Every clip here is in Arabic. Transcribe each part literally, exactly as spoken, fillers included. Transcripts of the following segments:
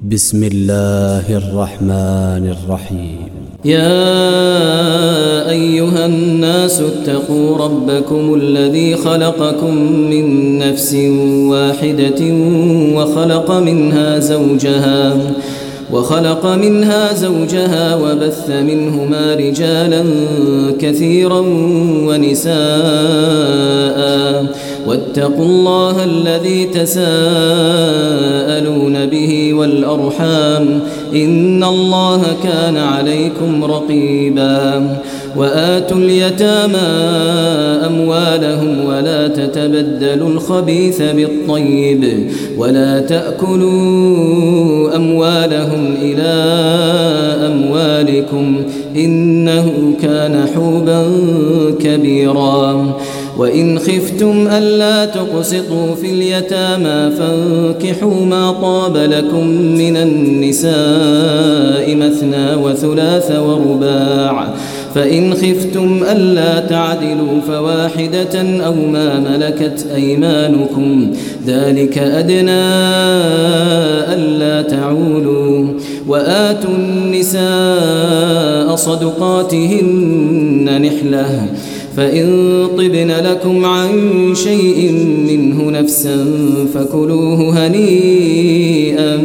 بسم الله الرحمن الرحيم. يا أيها الناس اتقوا ربكم الذي خلقكم من نفس واحدة وخلق منها زوجها وخلق منها زوجها وبث منهما رجالا كثيرا ونساء، واتقوا الله الذي تساءلون به والأرحام إن الله كان عليكم رقيبا. وآتوا اليتامى أموالهم ولا تتبدلوا الخبيث بالطيب ولا تأكلوا أموالهم إلى أموالكم إنه كان حوبا كبيرا. وإن خفتم ألا تقسطوا في اليتامى فانكحوا ما طاب لكم من النساء مثنى وثلاث ورباع، فإن خفتم ألا تعدلوا فواحدة أو ما ملكت أيمانكم ذلك أدنى ألا تعولوا. وآتوا النساء صدقاتهن نحلة، فإن طبن لكم عن شيء منه نفسا فكلوه هنيئا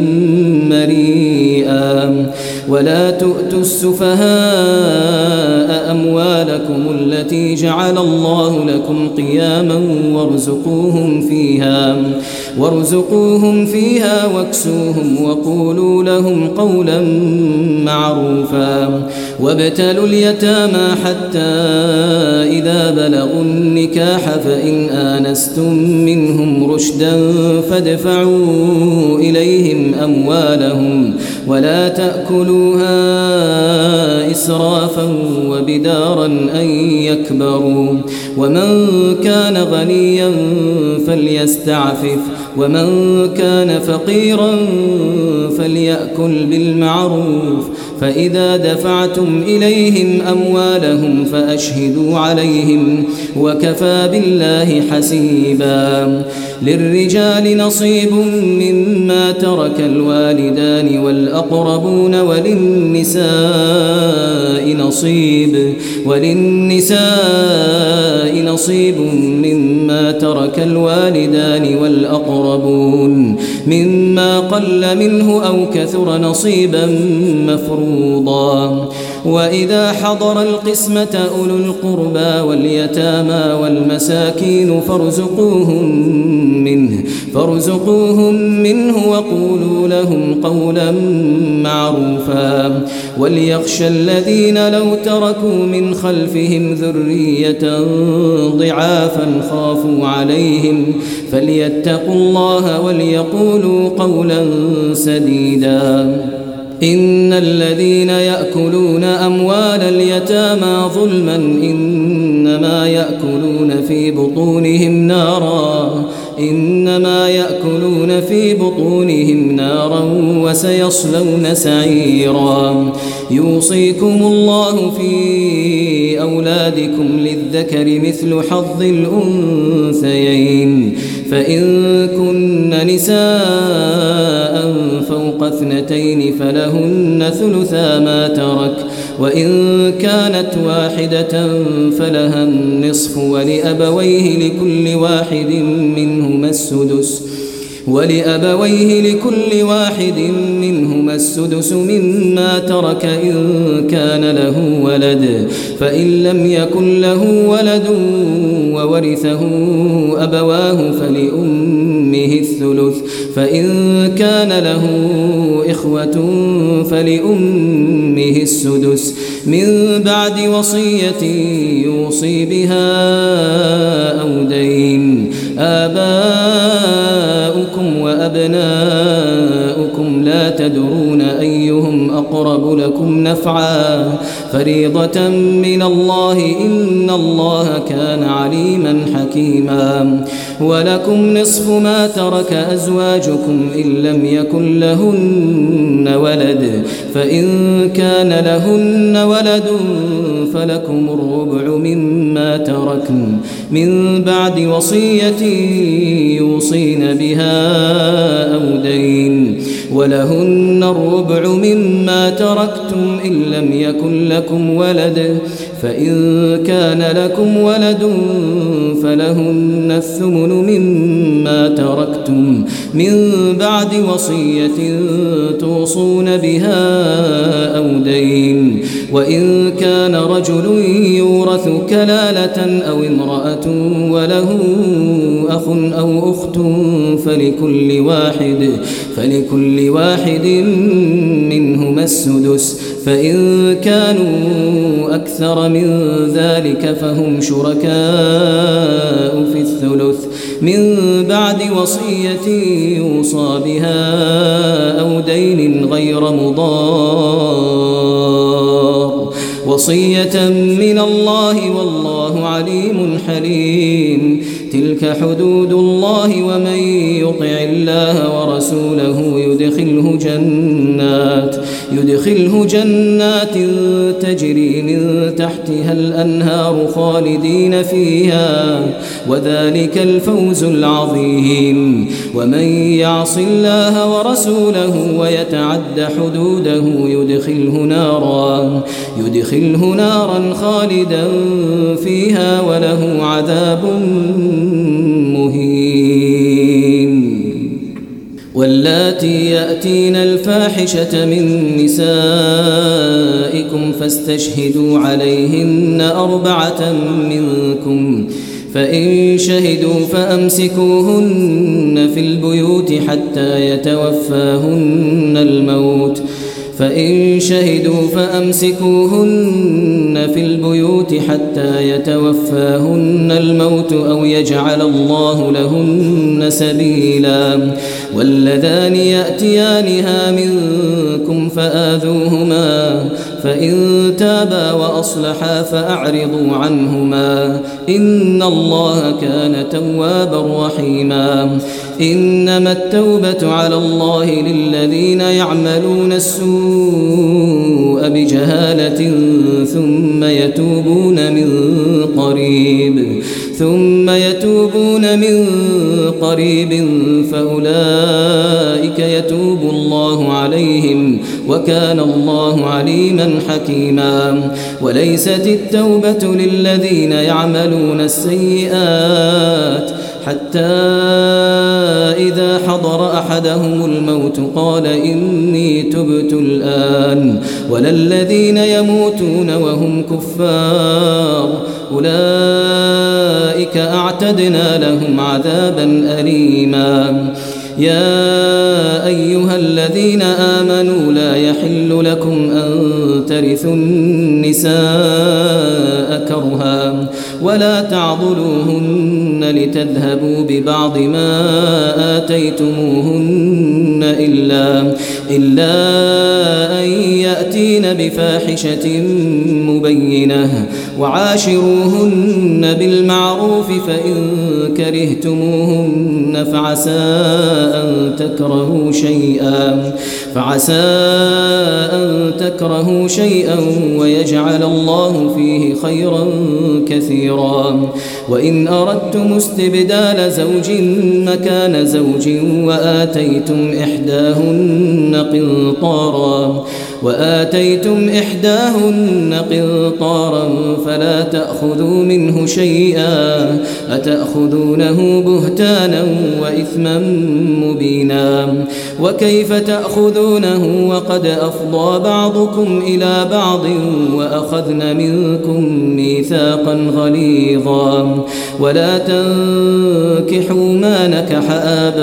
مريئا. ولا تؤتوا السفهاء أموالكم التي جعل الله لكم قياما وارزقوهم فيها وارزقوهم فيها واكسوهم وقولوا لهم قولا معروفا. وابتلوا اليتامى حتى إذا بلغوا النكاح فإن آنستم منهم رشدا فادفعوا إليهم أموالهم ولا تأكلوها إسرافا وبدارا أن يكبروا. ومن كان غنيا فليستعفف ومن كان فقيرا فليأكل بالمعروف. فإذا دفعتم إليهم أموالهم فأشهدوا عليهم وكفى بالله حسيبا. للرجال نصيب مما ترك الوالدان والأقربون وللنساء نصيب وللنساء نصيب مما ترك الوالدان والأقربون مما قل منه أو كثر نصيبا مفروضا. وإذا حضر القسمة أولو القربى واليتامى والمساكين فارزقوهم منه فارزقوهم منه وقولوا لهم قولا معروفا. وليخشى الذين لو تركوا من خلفهم ذرية ضعافا خافوا عليهم فليتقوا الله وليقولوا قولا سديدا. إن الذين يأكلون أموال اليتامى ظلما إنما يأكلون في بطونهم نارا إنما يأكلون في بطونهم نارا وسيصلون سعيرا. يوصيكم الله في أولادكم للذكر مثل حظ الأنثيين، فإن كن نساء فوق اثنتين فلهن ثلثا ما ترك، وإن كانت واحدة فلها النصف ولأبويه لكل واحد منهما السدس ولأبويه لكل واحد منهما السدس مما ترك إن كان له ولد، فإن لم يكن له ولد وورثه أبواه فلأمه الثلث، فإن كان له إخوة فلأمه السدس من بعد وصية يوصي بها أو دين. آباؤكم وأبناؤكم لا تدرون أيهم أقرب لكم نفعا فريضة من الله إن الله كان عليما حكيما. ولكم نصف ما ترك أزواجكم إن لم يكن لهن ولد، فإن كان لهن ولد فلكم الربع مما تركن من بعد وصية يوصين بها أو دين. ولهن الربع مما تركتم إن لم يكن لكم ولد فإن كان لكم ولد فلهن الثمن مما تركتم من بعد وصية توصون بها أو دين وإن كان رجل يورث كلالة أو امرأة وله أخ أو أخت فلكل واحد فلكل واحد منهما السدس فإن كانوا أكثر من ذلك فهم شركاء في الثلث من بعد وصية يوصى بها أو دين غير مضار وصية من الله والله عليم حليم. تلك حدود الله ومن يطع الله ورسوله يدخله جنات يدخله جنات تجري من تحتها الأنهار خالدين فيها وذلك الفوز العظيم. ومن يعص الله ورسوله ويتعد حدوده يدخله نارا يدخله نارا خالدا فيها وله عذاب مهين. واللاتي يأتين الفاحشة من نسائكم فاستشهدوا عليهن أربعة منكم فإن شهدوا فأمسكوهن في البيوت حتى يتوفاهن الموت فإن شهدوا فأمسكوهن في البيوت حتى يتوفاهن الموت أو يجعل الله لهن سبيلا. واللذان يأتيانها منكم فآذوهما فإن تابا وأصلحا فأعرضوا عنهما إن الله كان توابا رحيما. إنما التوبة على الله للذين يعملون السوء بجهالة ثم يتوبون من قريب ثم يتوبون من قريب فأولئك يتوب الله عليهم وكان الله عليما حكيما. وليست التوبة للذين يعملون السيئات حتى إذا حضر أحدهم الموت قال إني تبت الآن ولا الذين يموتون وهم كفار أولئك أعتدنا لهم عذابا أليما. يا أيها الذين آمنوا لا يحل لكم أن ترثوا النساء كرها ولا تعضلوهن لتذهبوا ببعض ما آتيتموهن إلا, إلا أن يأتين بفاحشة مبينة وعاشروهن بالمعروف فإن كرهتموهن فعسى أن تكرهوا شيئا فعسى أن تكرهوا شيئا ويجعل الله فيه خيرا كثيرا. وإن أردتم استبدال زوج مكان زوج وآتيتم إحداهن قنطارا وآتيتم إحداهن قنطارا فلا تأخذوا منه شيئا أتأخذونه بهتانا وإثما مبينا. وكيف تأخذونه وقد أفضى بعضكم إلى بعض وأخذن منكم ميثاقا غليظا. ولا تنكحوا ما نكح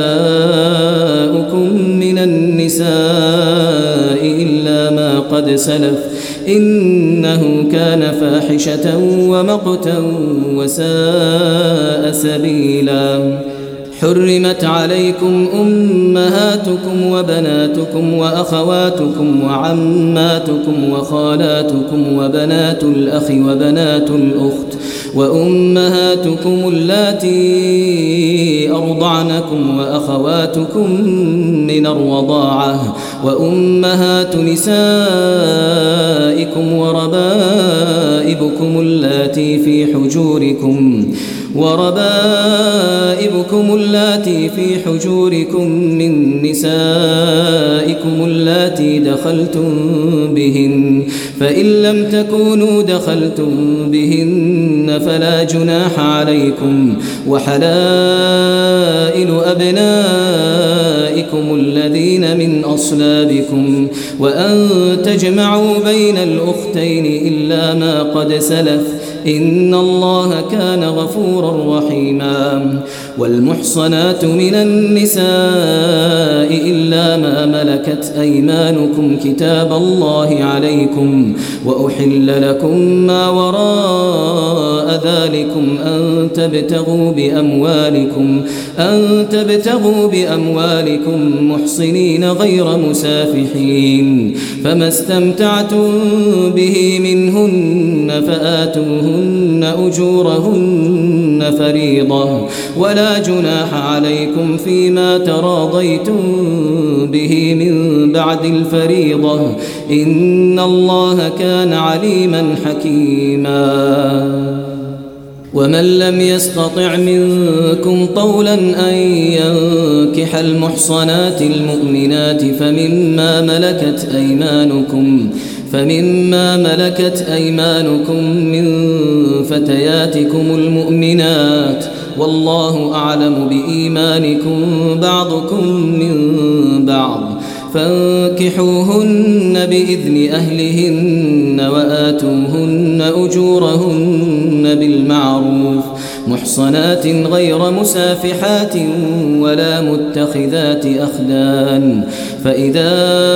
آباؤكم من النساء إلا ما قد سلف إنه كان فاحشة ومقتا وساء سبيلا. حرمت عليكم أمهاتكم وبناتكم وأخواتكم وعماتكم وخالاتكم وبنات الأخ وبنات الأخت وأمهاتكم اللاتي أرضعنكم وأخواتكم من الرضاعة وأمهات نسائكم وربائبكم اللاتي في حجوركم وربائبكم اللاتي في حجوركم من نسائكم اللاتي دخلتم بهن فإن لم تكونوا دخلتم بهن فلا جناح عليكم وحلائل أبنائكم الذين من أصلابكم وأن تجمعوا بين الأختين إلا ما قد سلف إن الله كان غفورا رحيما والمحصنات من النساء إلا ما ملكت أيمانكم كتاب الله عليكم وأحل لكم ما وراء ذلكم أن تبتغوا بأموالكم أن تبتغوا بأموالكم محصنين غير مسافحين فما استمتعتم به منهن فآتوهن أجورهن فريضة ولا جناح عليكم فيما تراضيتم به من بعد الفريضة إن الله كان عليما حكيما ومن لم يستطع منكم طولا أن ينكح المحصنات المؤمنات فمما ملكت أيمانكم فمما ملكت أيمانكم من فتياتكم المؤمنات والله أعلم بإيمانكم بعضكم من بعض فانكحوهن بإذن أهلهن وآتوهن أجورهن بالمعروف محصنات غير مسافحات ولا متخذات أخدان فإذا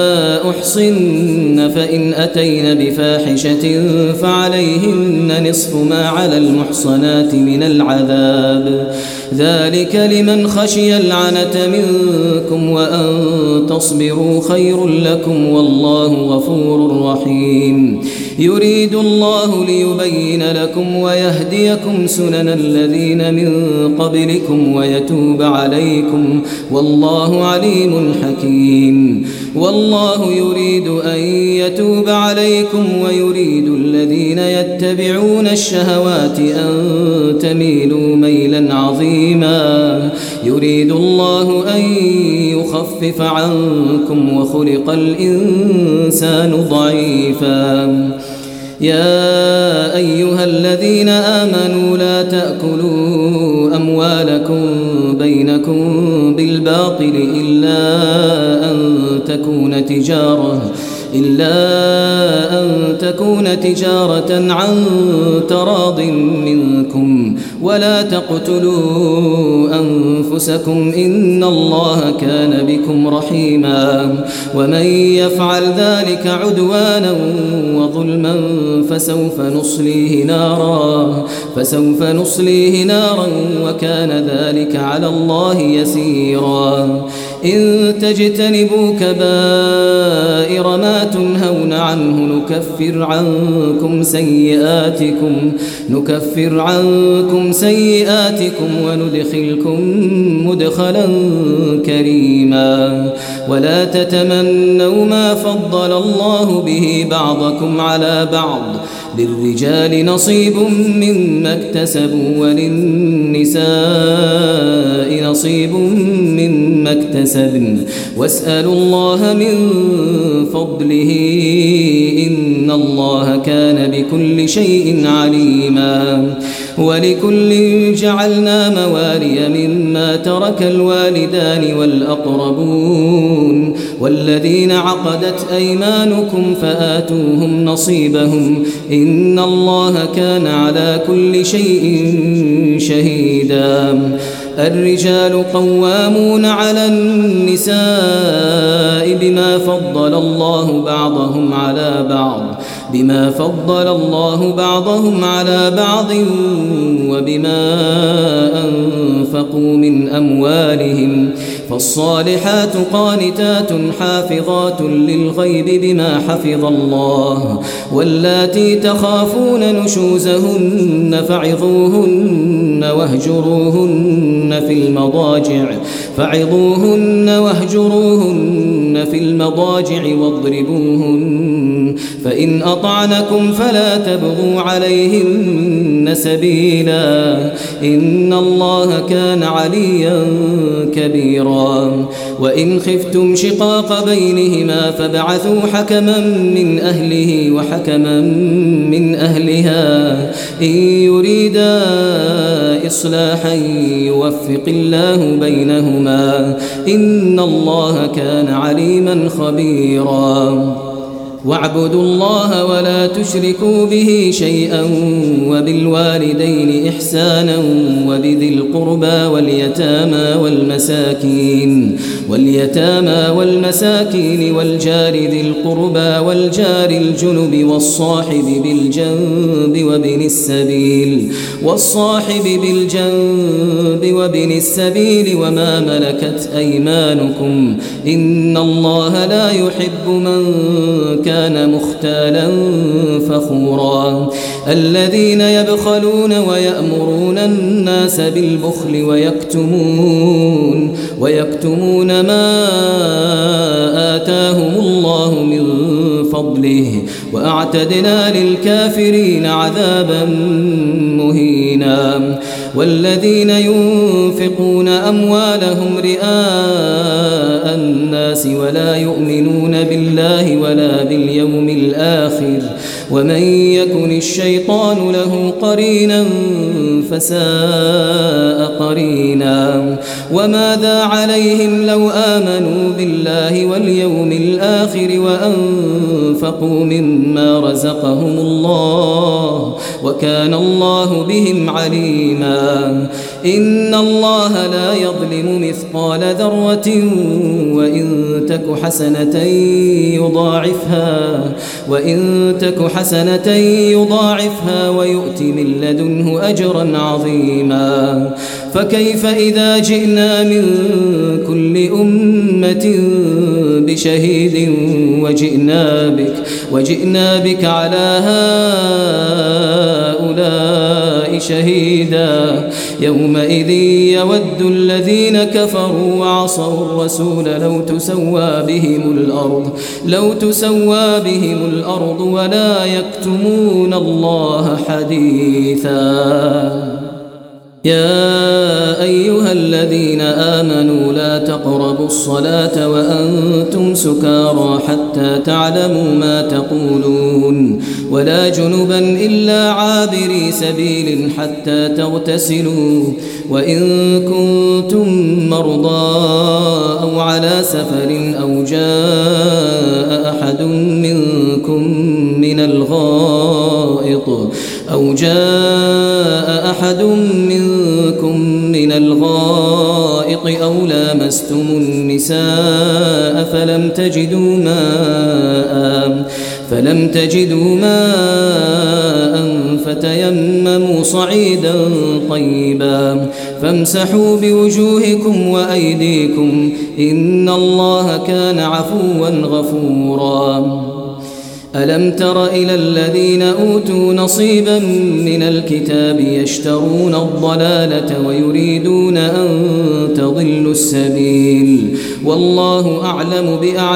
أحصن فإن أتين بفاحشة فعليهن نصف ما على المحصنات من العذاب ذلك لمن خشي العنة منكم وأن تصبروا خير لكم والله غفور رحيم يريد الله ليبين لكم ويهديكم سنن الذين من قبلكم ويتوب عليكم والله عليم حكيم والله يريد أن يتوب عليكم ويريد الذين يتبعون الشهوات أن تميلوا ميلا عظيما يريد الله أن يخفف عنكم وخلق الإنسان ضعيفا يا أيها الذين آمنوا لا تأكلوا أموالكم بينكم بالباطل إلا أن تكون تجارة إلا أن تكون تجارة عن تراض منكم ولا تقتلوا أنفسكم إن الله كان بكم رحيما ومن يفعل ذلك عدوانا وظلما فسوف نصليه نارا فسوف نصليه نارا وكان ذلك على الله يسيرا إن تجتنبوا كبائر ما تنهون عنه نكفر عنكم سيئاتكم نكفر عنكم سيئاتكم وندخلكم مدخلا كريما ولا تتمنوا ما فضل الله به بعضكم على بعض للرجال نصيب مما اكتسبوا وللنساء نصيب مما اكتسبن واسألوا الله من فضله إن الله كان بكل شيء عليما ولكل جعلنا موالي مما ترك الوالدان والأقربون والذين عقدت أيمانكم فآتوهم نصيبهم إن الله كان على كل شيء شهيدا الرجال قوامون على النساء بما فضل الله بعضهم على بعض بما فضل الله بعضهم على بعض وبما أنفقوا من أموالهم فالصالحات قانتات حافظات للغيب بما حفظ الله واللاتي تخافون نشوزهن فعظوهن واهجروهن في المضاجع فعظوهن واهجروهن في المضاجع واضربوهن فإن أطعنكم فلا تبغوا عليهن سبيلا إن الله كان عليا كبيرا وإن خفتم شقاق بينهما فابعثوا حكما من أهله وحكما من أهلها إن يريدا إصلاحا يوفق الله بينهما إن الله كان عليما خبيرا واعبدوا الله ولا تشركوا به شيئا وبالوالدين إحسانا وبذي القربى واليتامى والمساكين واليتامى والمساكين والجار ذي القربى والجار الجنب والصاحب بالجنب وابن السبيل والصاحب بالجنب وابن السبيل وما ملكت أيمانكم إن الله لا يحب من كان كان مختالا فخورا الذين يبخلون ويأمرون الناس بالبخل ويكتمون ويكتمون ما آتاهم الله من فضله وأعتدنا للكافرين عذابا مهينا والذين ينفقون أموالهم رئاء الناس ولا يؤمنون بالله ولا باليوم الآخر ومن يكن الشيطان له قرينا فساء قرينا وماذا عليهم لو آمنوا بالله واليوم الآخر وأنفقوا مما رزقهم الله وكان الله بهم عليما إن الله لا يظلم مثقال ذرة وإن تك حسنة يضاعفها وإن تك حسنة يضاعفها ويؤت من لدنه أجرا عظيما فكيف إذا جئنا من كل أمة بشهيد وجئنا بك وجئنا بك على هؤلاء شهيدا يومئذ يود الذين كفروا وعصوا الرسول لو تسوى بهم الأرض لو تسوى بهم الأرض ولا يكتمون الله حديثا يا أيها الذين آمنوا لا تقربوا الصلاة وأنتم سكارى حتى تعلموا ما تقولون ولا جنبا إلا عابري سبيل حتى تغتسلوا وإن كنتم مرضى أو على سفر أو جاء أحد منكم من الغائط أو جاء أحد منكم من الغائط أو لامستم النساء فلم تجدوا ماء فلم تجدوا ماء فتيمموا صعيدا طيبا فامسحوا بوجوهكم وأيديكم إن الله كان عفوا غفورا ألم تر إلى الذين أوتوا نصيبا من الكتاب يشترون الضلالة ويريدون أن تضلوا السبيل والله أعلم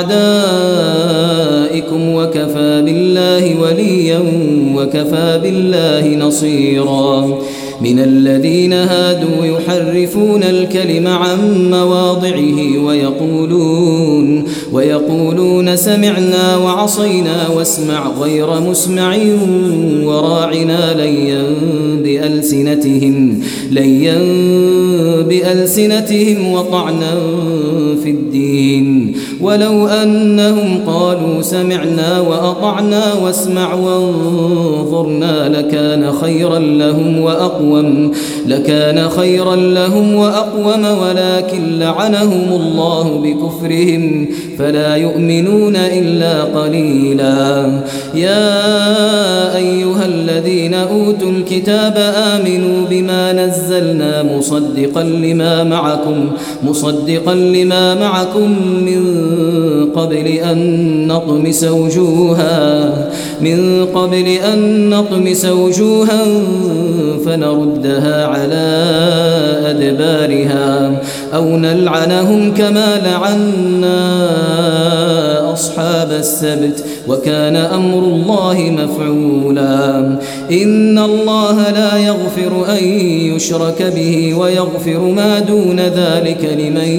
بأعدائكم وكفى بالله وليا وكفى بالله نصيرا من الذين هادوا يحرفون الكلم عن مواضعه ويقولون ويقولون سمعنا وعصينا واسمع غير مسمع وراعنا ليا بألسنتهم ليا بألسنتهم وطعنا في الدين ولو أنهم قالوا سمعنا وأطعنا واسمع وانظرنا لكان خيرا لهم وأقوم لكان خيرا لهم وأقوم ولكن لعنهم الله بكفرهم فلا يؤمنون إلا قليلا. يا أيها الذين أوتوا الكتاب آمنوا بما نزلنا مصدقا لما معكم مصدقا لما معكم من قبل أن نطمس وجوها من قبل أن نطمس وجوها فنردها على أدبارها أو نلعنهم كما لعنا أصحاب السبت وكان أمر الله مفعولا. إن الله لا يغفر أن يشرك به ويغفر ما دون ذلك لمن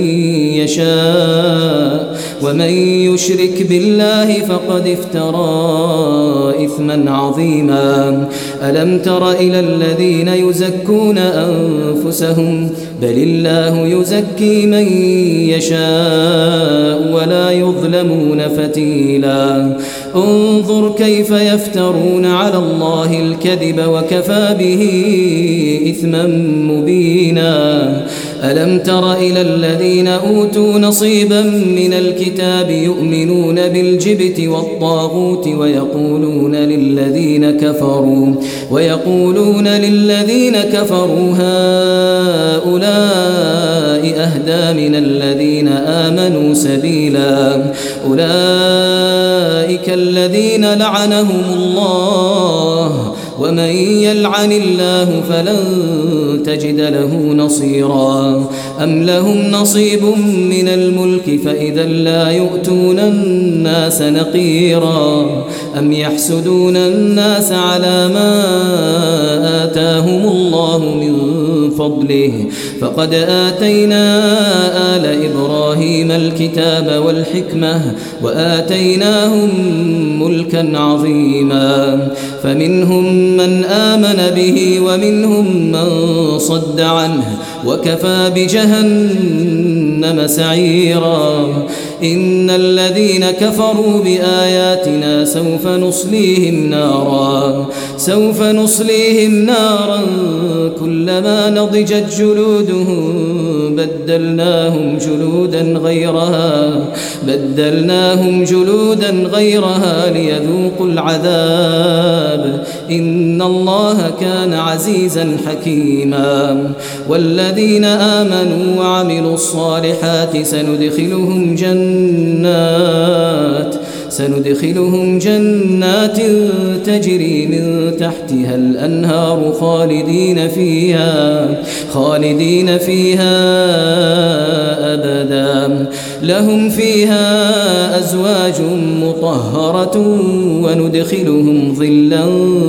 يشاء ومن يشرك بالله فقد افترى إثما عظيما. ألم تر إلى الذين يزكون أنفسهم بل الله يزكي من يشاء ولا يظلمون فتيلا. انظر كيف يفترون على الله الكذب وكفى به إثما مبينا. ألم تر إلى الذين أوتوا نصيبا من الكتاب يؤمنون بالجبت والطاغوت ويقولون للذين كفروا ويقولون للذين كفروا هؤلاء أهدى من الذين آمنوا سبيلا. أولئك الذين لعنهم الله ومن يلعن الله فلن تجد له نصيرا. أم لهم نصيب من الملك فإذا لا يؤتون الناس نقيرا. أم يحسدون الناس على ما آتاهم الله من فضله فقد آتينا آل إبراهيم الكتاب والحكمة وآتيناهم ملكا عظيما. فمنهم من آمن به ومنهم من صد عنه وكفى بجهنم سعيرا. إن الذين كفروا بآياتنا سوف نصليهم نارا سوف نصليهم نارا كلما نضجت جلودهم بدلناهم جلودا غيرها بدلناهم جلودا غيرها ليذوقوا العذاب إن الله كان عزيزا حكيما. والذين آمنوا وعملوا الصالحات سندخلهم جنات سندخلهم جنات تجري من تحتها الأنهار خالدين فيها خالدين فيها أبدا لهم فيها أزواج مطهرة وندخلهم ظلا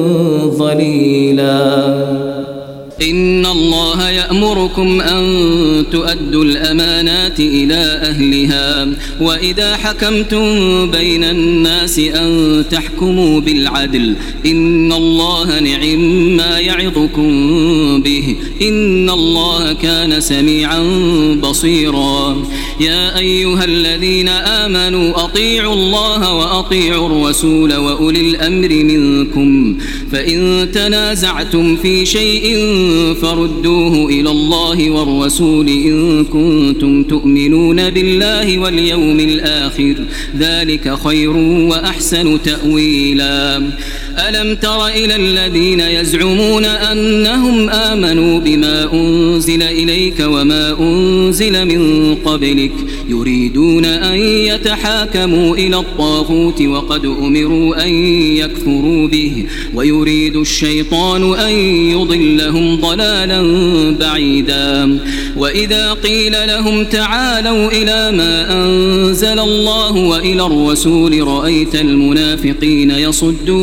ظليلا. إن الله يأمركم أن تؤدوا الأمانات إلى أهلها وإذا حكمتم بين الناس أن تحكموا بالعدل إن الله نعم ما يعظكم به إن الله كان سميعا بصيرا. يا أيها الذين آمنوا أطيعوا الله وأطيعوا الرسول وأولي الأمر منكم فإن تنازعتم في شيء فردوه إلى الله والرسول إن كنتم تؤمنون بالله واليوم الآخر ذلك خير وأحسن تأويلا. ألم تر إلى الذين يزعمون أنهم آمنوا بما أنزل إليك وما أنزل من قبلك يريدون أن يتحاكموا إلى الطاغوت وقد أمروا أن يكفروا به ويريد الشيطان أن يضلهم ضلالا بعيدا. وإذا قيل لهم تعالوا إلى ما أنزل الله وإلى الرسول رأيت المنافقين يصدون عن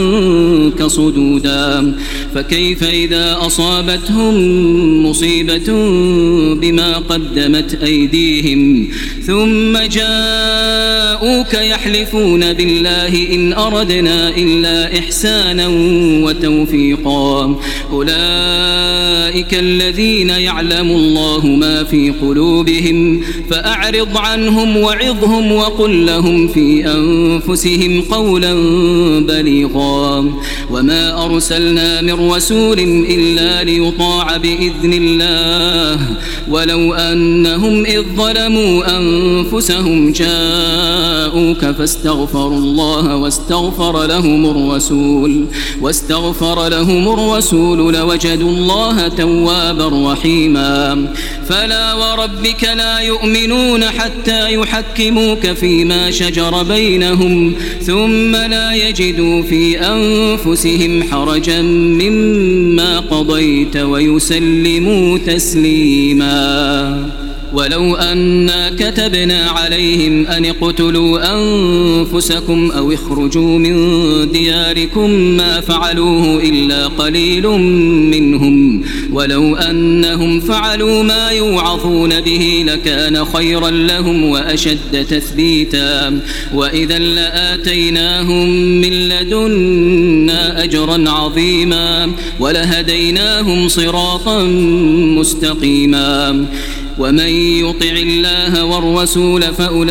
عنك صدودا فكيف إذا أصابتهم مصيبة بما قدمت أيديهم ثم جاءوك يحلفون بالله إن أردنا إلا إحسانا وتوفيقا أولئك الذين يعلم الله ما في قلوبهم فأعرض عنهم وعظهم وقل لهم في أنفسهم قولا بليغا وما أرسلنا من رسول إلا ليطاع بإذن الله ولو أنهم إذ ظلموا أنفسهم جاءوك فاستغفروا الله واستغفر لهم الرسول واستغفر لهم الرسول لوجدوا الله توابا رحيما فلا وربك لا يؤمنون حتى يحكموك فيما شجر بينهم ثم لا يجدوا في أنفسهم حرجا مما قضيت ويسلموا تسليما ولو أنا كتبنا عليهم أن اقتلوا أنفسكم أو اخرجوا من دياركم ما فعلوه إلا قليل منهم ولو أنهم فعلوا ما يوعظون به لكان خيرا لهم وأشد تثبيتا وإذا لآتيناهم من لدنا أجرا عظيما ولهديناهم صراطا مستقيما ومن يطع الله والرسول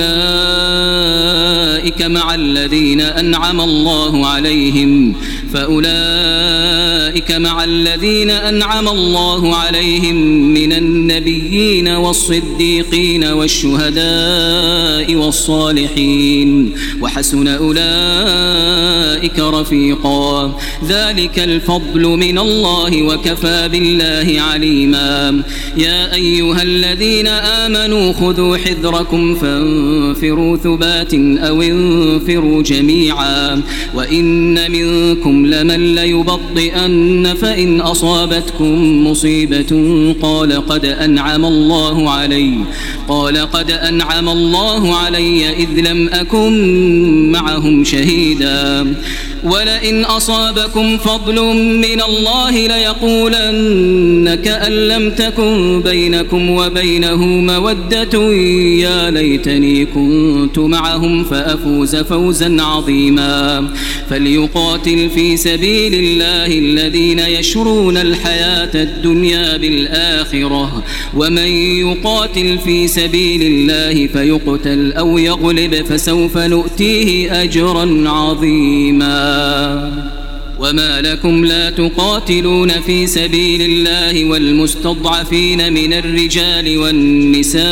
فأولئك مع الذين أنعم الله عليهم فأولئك مع الذين أنعم الله عليهم من النبيين والصديقين والشهداء والصالحين وحسن أولئك رفيقا ذلك الفضل من الله وكفى بالله عليما يا أيها الذين آمنوا خذوا حذركم فانفروا ثبات أو انفروا جميعا وإن منكم لمن ليبطئن فإن أصابتكم مصيبة قال قد أنعم الله علي قال قد أنعم الله علي إذ لم أكن معهم شهيدا ولئن أصابكم فضل من الله ليقولن كأن لم تكن بينكم وبينه مودة يا ليتني كنت معهم فأفوز فوزا عظيما فليقاتل في سبيل الله الذين يشرون الحياة الدنيا بالآخرة ومن يقاتل في سبيل الله فيقتل أو يغلب فسوف نؤتيه أجرا عظيما وما لكم لا تقاتلون في سبيل الله والمستضعفين من الرجال والنساء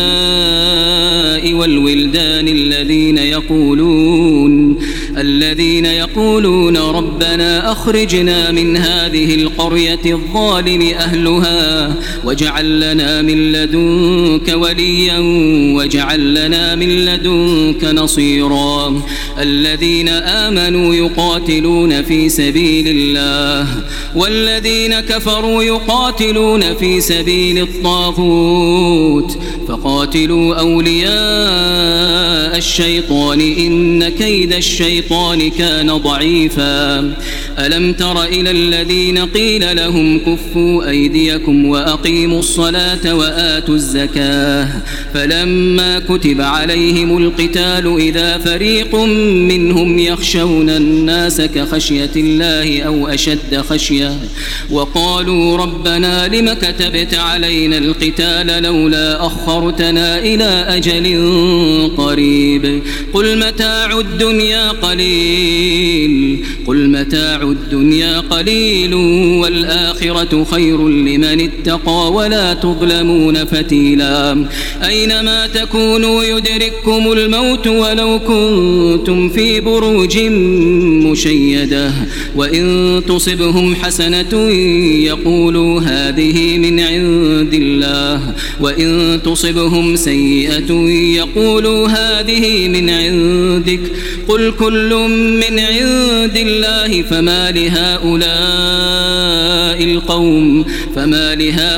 والولدان الذين يقولون الذين يقولون ربنا أخرجنا من هذه القرية الظالم أهلها واجعل لنا من لدنك وليا واجعل لنا من لدنك نصيرا الذين آمنوا يقاتلون في سبيل الله والذين كفروا يقاتلون في سبيل الطاغوت فقاتلوا أولياء الشيطان إن كيد الشيطان كان ضعيفا ألم تر إلى الذين قيل لهم كفوا أيديكم وأقيموا الصلاة وآتوا الزكاة فلما كتب عليهم القتال إذا فريق منهم يخشون الناس كخشية الله أو أشد خشية وقالوا ربنا لم كتبت علينا القتال لولا أخرتنا إلى أجل قريب قل متاع الدنيا قليل قل متاع الدنيا قليل والآخرة خير لمن اتقى ولا تظلمون فتيلا أينما تكونوا يدرككم الموت ولو كنتم في بروج مشيدة وإن تصبهم حسنة يقولوا هذه من عند الله وإن تصبهم سيئة يقولوا هذه من عندك قل كل من عند الله فما لهؤلاء لهؤلاء القوم فما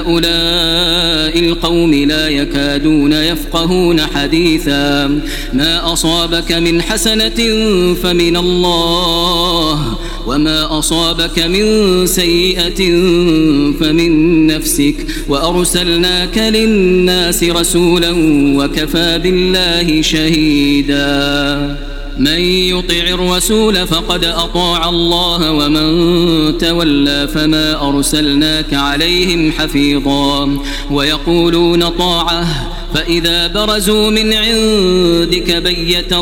لهؤلاء القوم لا يكادون يفقهون حديثا ما أصابك من حسنة فمن الله وما أصابك من سيئة فمن نفسك وأرسلناك للناس رسولا وكفى بالله شهيدا من يطع الرسول فقد أطاع الله ومن تولى فما أرسلناك عليهم حفيظا ويقولون طاعة فإذا برزوا من عندك بيت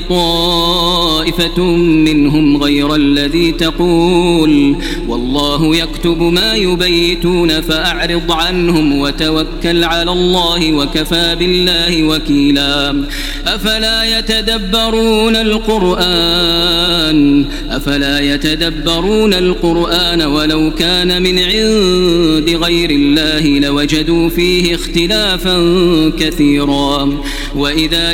طائفة منهم غير الذي تقول والله يكتب ما يبيتون فأعرض عنهم وتوكل على الله وكفى بالله وكيلا أفلا يتدبرون القرآن أفلا يتدبرون القرآن ولو كان من عند غير الله لوجدوا فيه اختلافا كثيرا وإذا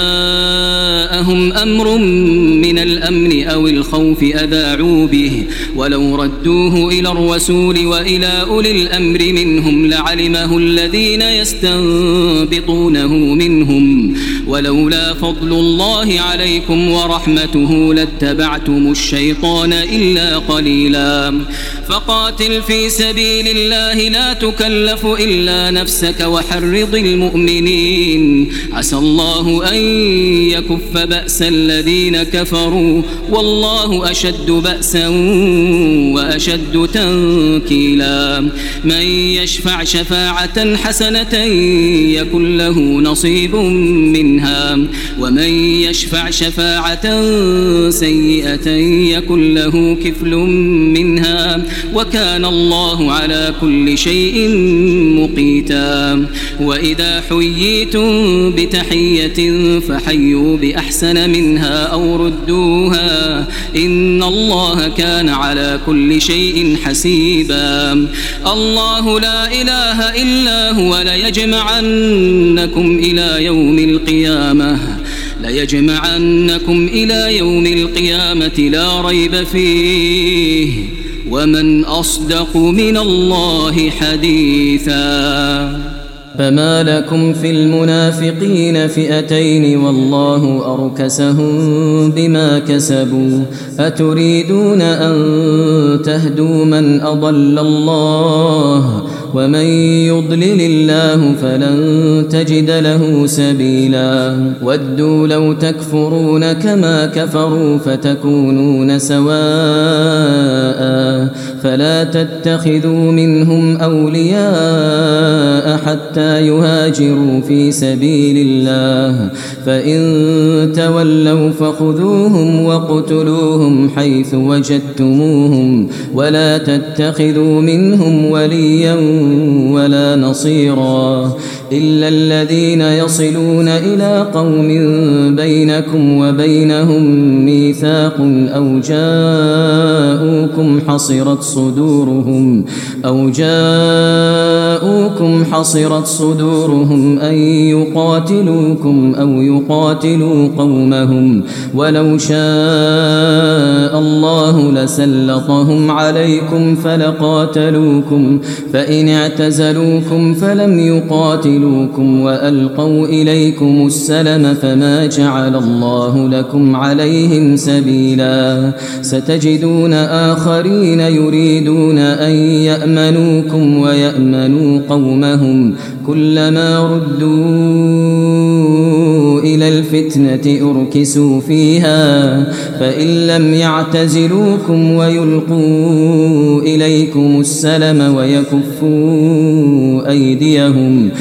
جاءهم أمر من الأمن أو الخوف أذاعوا به ولو ردوه إلى الرسول وإلى أولي الأمر منهم لعلمه الذين يستنبطونه منهم ولولا فضل الله عليكم ورحمته لاتبعتم الشيطان إلا قليلا فقاتل في سبيل الله لا تكلف إلا نفسك وحرض المؤمنين عسى الله أن يكف بأس الذين كفروا والله أشد بأسا وأشد تنكيلا من يشفع شفاعة حسنة يكن له نصيب منها ومن يشفع شفاعة سيئة يكن له كفل منها وكان الله على كل شيء مقيتا وإذا حييتم بتحية فحيوا بأحسن منها أو ردوها إن الله كان على كل شيء حسيبا الله لا إله إلا هو ليجمعنكم إلى يوم القيامة ليجمعنكم إلى يوم القيامة لا ريب فيه ومن أصدق من الله حديثا فما لكم في المنافقين فئتين والله أركسهم بما كسبوا أتريدون أن تهدوا من أضل الله ومن يضلل الله فلن تجد له سبيلا ودوا لو تكفرون كما كفروا فتكونون سواء فلا تتخذوا منهم أولياء حتى يهاجروا في سبيل الله فإن تولوا فخذوهم وقتلوهم حيث وجدتموهم ولا تتخذوا منهم وليا ولا نصيرا إلا الذين يصلون إلى قوم بينكم وبينهم ميثاق أو جاءوكم حصرت صدورهم أو جاءوكم حصرت صدورهم أن يقاتلوكم أو يقاتلوا قومهم ولو شاء الله لسلطهم عليكم فلقاتلوكم فإن اعتزلوكم فلم يقاتلوكم وألقوا إليكم السلم فما جعل الله لكم عليهم سبيلا ستجدون آخرين يريدون أن يأمنوكم ويأمنوا قومهم كلما ردوا إلى الفتنة أركسوا فيها فإن لم يعتزلوكم ويلقوا إليكم السلم ويكفوا أيديهم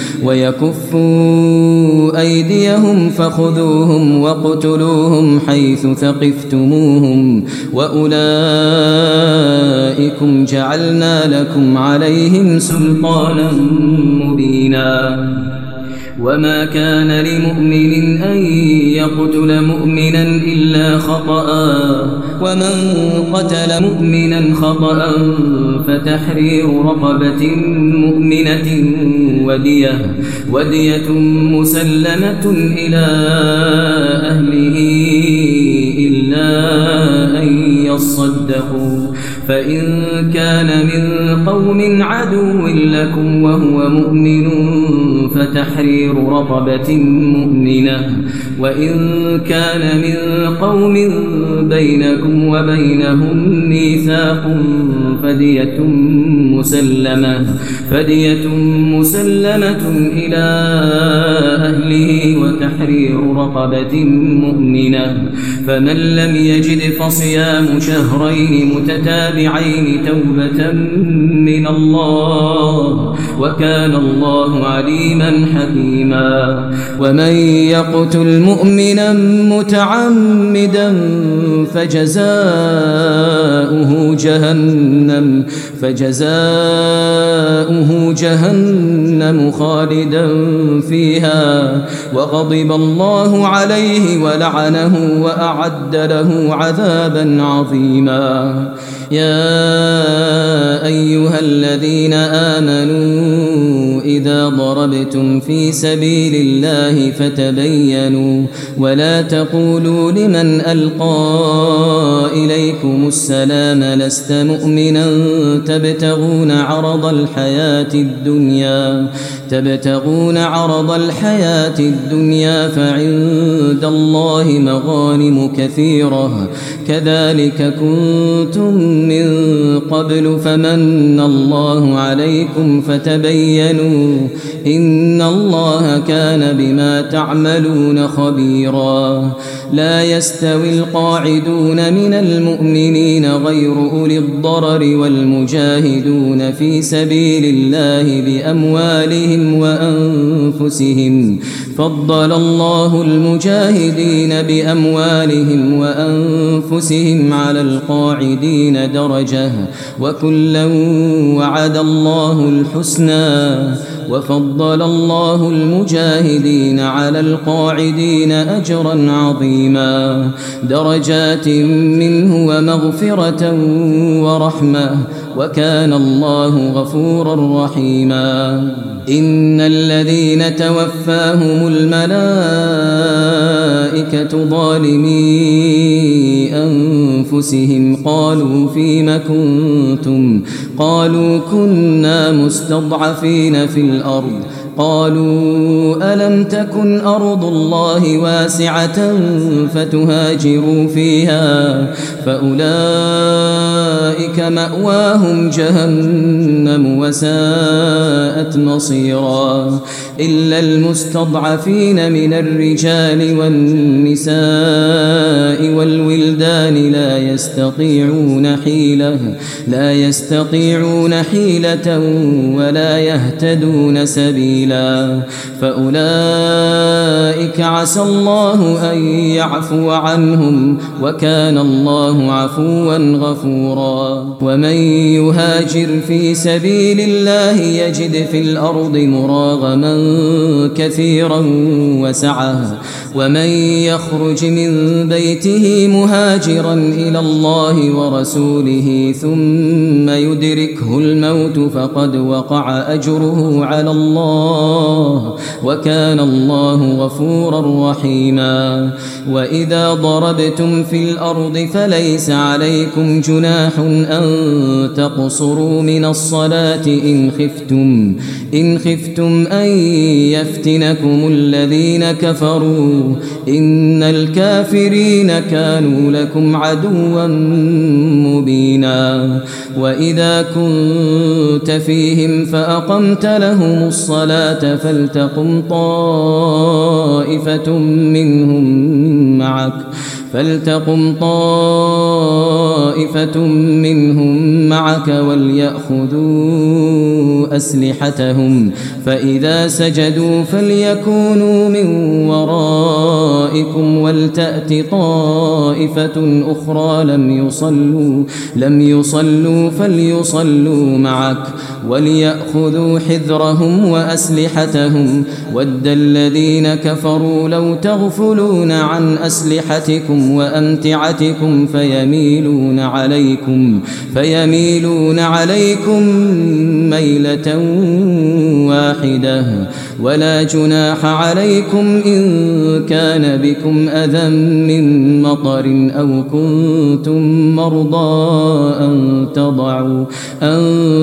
ويكفوا أيديهم فخذوهم واقتلوهم حيث ثقفتموهم وأولئكم جعلنا لكم عليهم سلطانا مبينا وما كان لمؤمن أن يقتل مؤمنا إلا خطأ ومن قتل مؤمنا خطأ فتحرير رقبة مؤمنة ودية, ودية مسلمة إلى أهله إلا أن يصدقوا فإن كان من قوم عدو لكم وهو مؤمن فتحرير رقبة مؤمنة وإن كان من قوم بينكم وبينهم ميثاق فدية مسلمة فدية مسلمة إلى أهله وتحرير رقبة مؤمنة فمن لم يجد فصيام شهرين متتابعين توبة من الله وكان الله عليما حكيما ومن يقتل مؤمنا متعمدا فجزاؤه جهنم فجزاؤه جهنم خالدا فيها وغضب الله عليه ولعنه وأعد له عذابا عظيما يا أيها الذين آمنوا إذا ضربتم في سبيل الله فتبينوا ولا تقولوا لمن ألقى إليكم السلام لست مؤمنا تبتغون عرض الحياة الدنيا تبتغون عرض الحياة الدنيا فعند الله مغانم كثيرة كذلك كنتم من قبل فمن الله عليكم فتبينوا إن الله كان بما تعملون خبيرا لا يستوي القاعدون من المؤمنين غير أولي الضرر والمجاهدون في سبيل الله بأموالهم وأنفسهم فضل الله المجاهدين بأموالهم وأنفسهم على القاعدين درجة وكلا وعد الله الحسنى وفضل الله المجاهدين على القاعدين أجرا عظيما درجات منه ومغفرة ورحمة وكان الله غفورا رحيما إن الذين توفاهم الملائكة ظالمي أنفسهم قالوا فيم كنتم قالوا كنا مستضعفين في الأرض قالوا ألم تكن أرض الله واسعة فتهاجروا فيها فأولئك مأواهم جهنم وساءت مصيرا إلا المستضعفين من الرجال والنساء والولدان لا يستطيعون حيلة لا يستطيعون حيلة ولا يهتدون سبيلا فأولئك عسى الله أن يعفو عنهم وكان الله عفوا غفورا ومن يهاجر في سبيل الله يجد في الأرض مراغما كثيرا وسعة ومن يخرج من بيته مهاجرا إلى الله ورسوله ثم يدركه الموت فقد وقع أجره على الله وكان الله غفورا رحيما وإذا ضربتم في الأرض فليس عليكم جناح أن تقصروا من الصلاة إن خفتم إن خفتم أن يفتنكم الذين كفروا إن الكافرين كانوا لكم عدوا مبينا وإذا كنت فيهم فأقمت لهم الصلاة فلتقم طائفة منهم معك فلتقم طائفة منهم معك وليأخذوا أسلحتهم فإذا سجدوا فليكونوا من ورائكم ولتأت طائفة أخرى لم يصلوا لم يصلوا فليصلوا معك وليأخذوا حذرهم وأسلحتهم ود الذين كفروا لو تغفلون عن أسلحتكم وأمتعتكم فيميلون فيميلون عليكم فيميلون عليكم ميلة واحدة ولا جناح عليكم إن كان بكم أذى من مطر أو كنتم مرضى أن تضعوا أن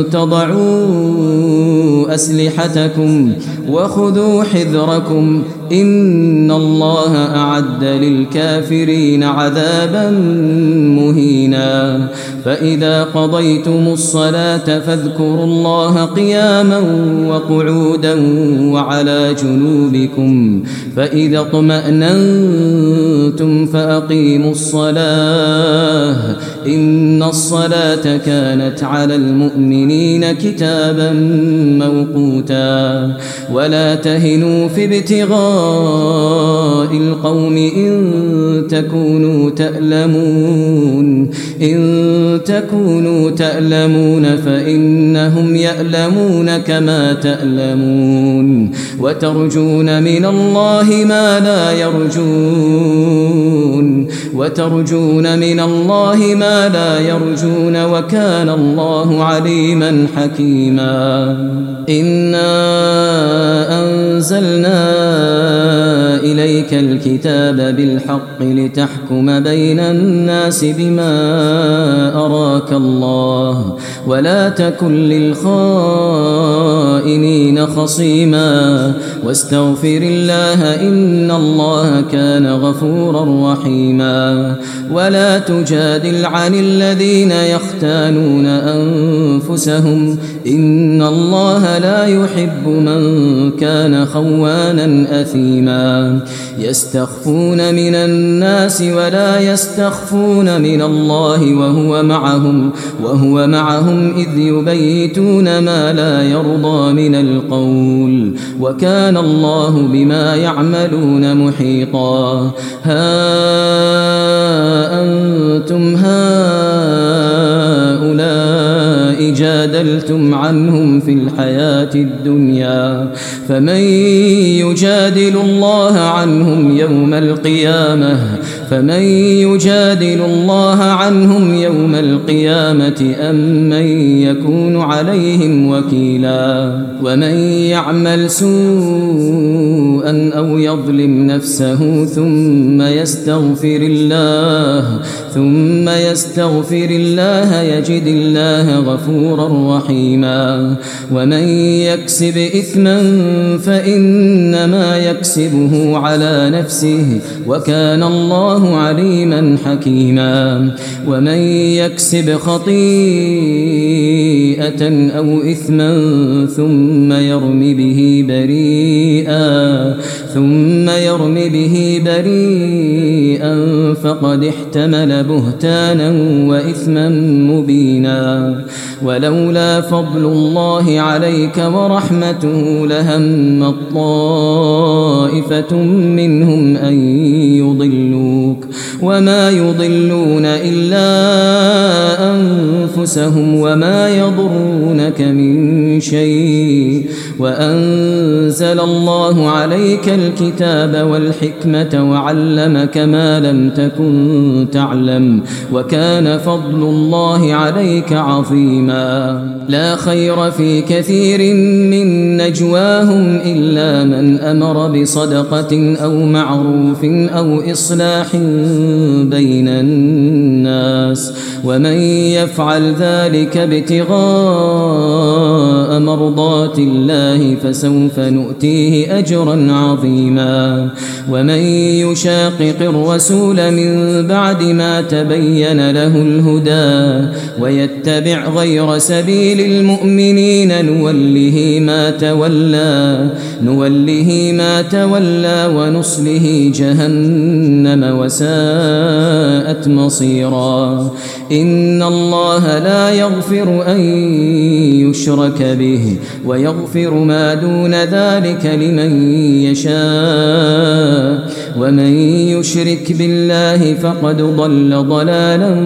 تضعوا أسلحتكم وخذوا حذركم إن الله أعد للكافرين عذابا مهينا فإذا قضيتم الصلاة فاذكروا الله قياما وقعودا وعلى جنوبكم فإذا اطمأننتم فأقيموا الصلاة إن الصلاة كانت على المؤمنين كتابا موقوتا ولا تهنوا في ابتغاء القوم إن تكونوا تألمون إن تكونوا تألمون فإنهم يألمون كما تألمون وترجون من الله ما لا يرجون وترجون من الله ما لا يرجون وكان الله عليما حكيما إنا أنزلنا إليك الكتاب بالحق لتحكم بين الناس بما أراك الله ولا تكن للخائنين خصيما واستغفر الله إن الله كان غفورا رحيما ولا تجادل عن الذين يختانون أنفسهم إن الله لا يحب من كان خوانا أثيما يستخفون من الناس ولا يستخفون من الله وهو معهم وهو معهم إذ يبيتون ما لا يرضى من القول وكان الله بما يعملون محيطا ها أنتم هؤلاء جادلتم عنهم في الحياة الدنيا فمن يجادل الله عنهم يوم القيامة فمن يجادل الله عنهم يوم القيامة أم من يكون عليهم وكيلا ومن يعمل سوءا أو يظلم نفسه ثم يستغفر الله ثم يستغفر الله يجد الله غفورا رحيما ومن يكسب إثما فإنما يكسبه على نفسه وكان الله عليما حكيما ومن يكسب خطيئة أو إثما ثم يرم به بريئا ثم يرم به بريئا فقد احتمل بهتانا وإثما مبينا ولولا فضل الله عليك ورحمته لهم طائفة منهم أن يضلوك وما يضلون إلا أنفسهم وما يضرونك من شيء وأنزل الله عليك الكتاب والحكمة وعلمك ما لم تكن تعلم وكان فضل الله عليك عظيما لا خير في كثير من نجواهم إلا من أمر بصدقة أو معروف أو إصلاح بين الناس ومن يفعل ذلك ابتغاء مرضات الله فسوف نؤتيه أجرا عظيما ومن يشاقق الرسول من بعد ما تبين له الهدى ويتبع غير سبيل المؤمنين نوله ما تولى نوله ما تولى ونصله جهنم وساءت مصيرا إن الله لا يغفر أن يشرك به ويغفر ما دون ذلك لمن يشاء ومن يشرك بالله فقد ضل ضلالا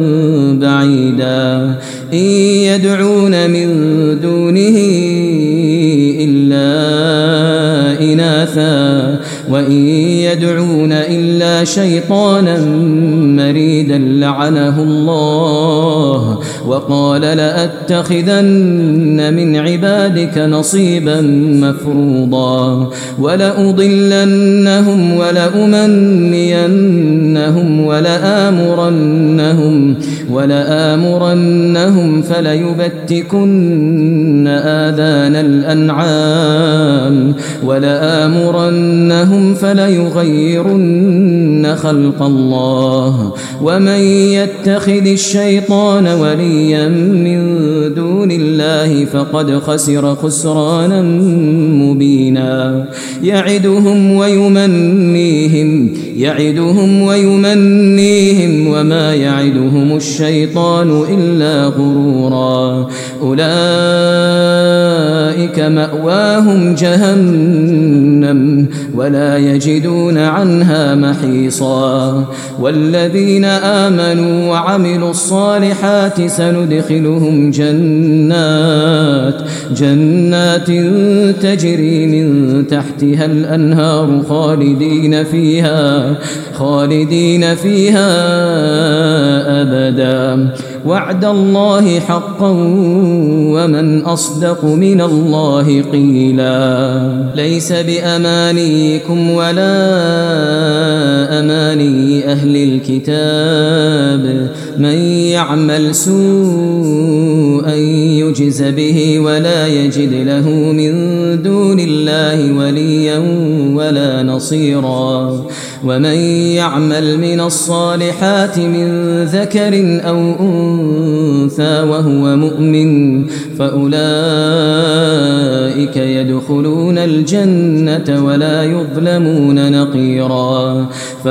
بعيدا إن يدعون من دونه إلا إناثا وإن يدعون إلا شيطانا مريدا لعنه الله وقال لأتخذن من عبادك نصيبا مفروضا ولأضلنهم ولأمنينهم ولآمرنهم ولآمرنهم فليبتكن آذان الأنعام ولآمرنهم فليغيرن خلق الله ومن يتخذ الشيطان وليا من دون الله فقد خسر خسرانا مبينا يعدهم ويمنيهم يعدهم ويمنيهم وما يعدهم الشيطان إلا غرورا أولئك مأواهم جهنم ولا يجدون عنها محيصا والذين آمنوا وعملوا الصالحات سندخلهم جنات جنات تجري من تحتها الأنهار خالدين فيها خالدين فيها أبدا وعد الله حقا ومن أصدق من الله قيلا ليس بأمانيكم ولا أماني أهل الكتاب من يعمل سوءا يجز به ولا يجد له من دون الله وليا ولا نصيرا ومن يعمل من الصالحات من ذكر أو أنثى وهو مؤمن فأولئك يدخلون الجنة ولا يظلمون نقيرا